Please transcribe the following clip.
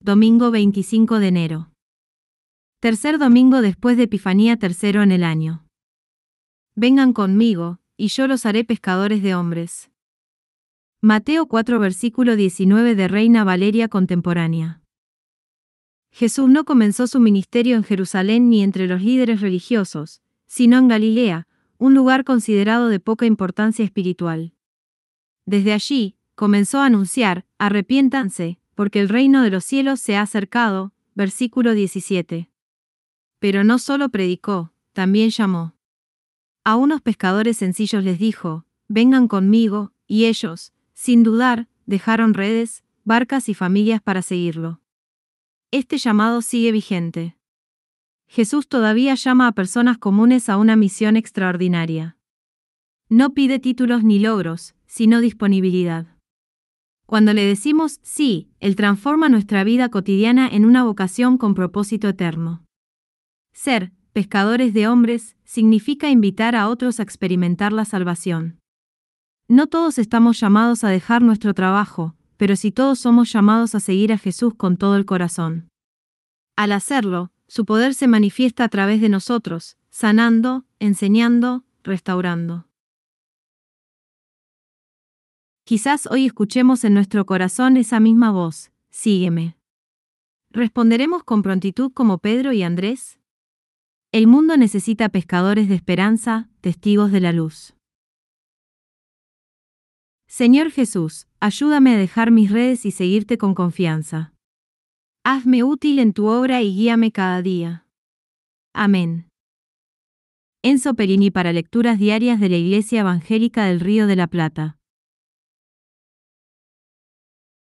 domingo 25 de enero. Tercer domingo después de Epifanía, tercero en el año. Vengan conmigo, y yo los haré pescadores de hombres. Mateo 4 versículo 19 de Reina Valeria contemporánea. Jesús no comenzó su ministerio en Jerusalén ni entre los líderes religiosos, sino en Galilea, un lugar considerado de poca importancia espiritual. Desde allí, comenzó a anunciar: arrepiéntanse, porque el reino de los cielos se ha acercado, versículo 17. Pero no solo predicó, también llamó. A unos pescadores sencillos les dijo: vengan conmigo, y ellos, sin dudar, dejaron redes, barcas y familias para seguirlo. Este llamado sigue vigente. Jesús todavía llama a personas comunes a una misión extraordinaria. No pide títulos ni logros, sino disponibilidad. Cuando le decimos sí, Él transforma nuestra vida cotidiana en una vocación con propósito eterno. Ser pescadores de hombres significa invitar a otros a experimentar la salvación. No todos estamos llamados a dejar nuestro trabajo, pero sí todos somos llamados a seguir a Jesús con todo el corazón. Al hacerlo, su poder se manifiesta a través de nosotros, sanando, enseñando, restaurando. Quizás hoy escuchemos en nuestro corazón esa misma voz: sígueme. ¿Responderemos con prontitud como Pedro y Andrés? El mundo necesita pescadores de esperanza, testigos de la luz. Señor Jesús, ayúdame a dejar mis redes y seguirte con confianza. Hazme útil en tu obra y guíame cada día. Amén. Enzo Perini, para Lecturas Diarias de la Iglesia Evangélica del Río de la Plata.